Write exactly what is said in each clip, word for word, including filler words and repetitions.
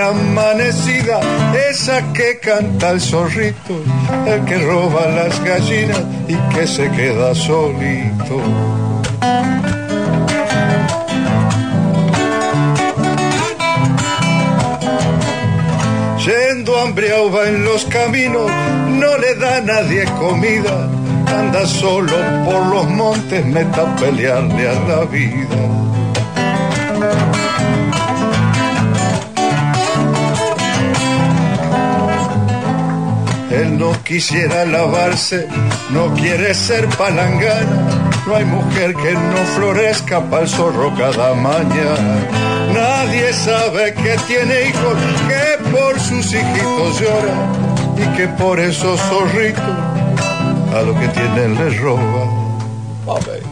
amanecida, esa que canta el zorrito, el que roba las gallinas y que se queda solito. Yendo hambriado va en los caminos, no le da a nadie comida, anda solo por los montes, meta a pelearle a la vida. Él no quisiera lavarse, no quiere ser palangana, no hay mujer que no florezca pa'l zorro cada mañana. Nadie sabe que tiene hijos, que por sus hijitos llora y que por esos zorritos a lo que tienen les roba. Amén.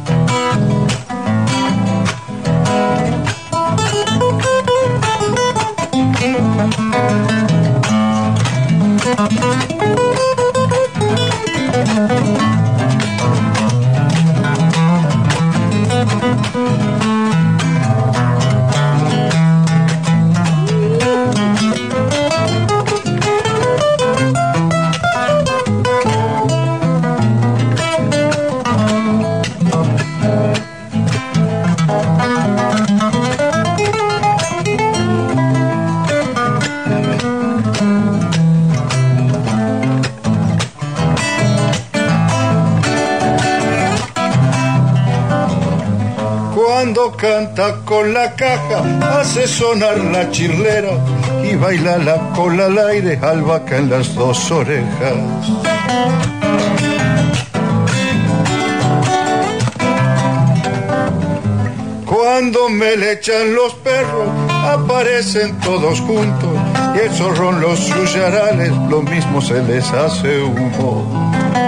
Cuando canta con la caja, hace sonar la chirlera y baila la cola al aire, albahaca en las dos orejas. Cuando me le echan los perros, aparecen todos juntos y el zorrón los yuyarales, lo mismo se les hace humo.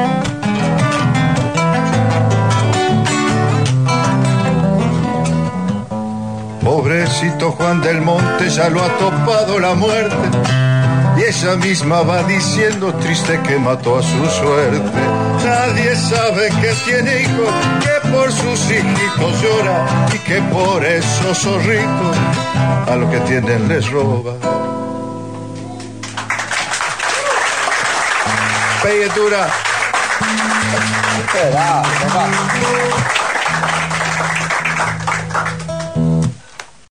Pobrecito Juan del Monte, ya lo ha topado la muerte y ella misma va diciendo triste que mató a su suerte. Nadie sabe que tiene hijos, que por sus hijitos llora y que por esos zorritos a lo que tienen les roba. Pelletura. Espera, papá.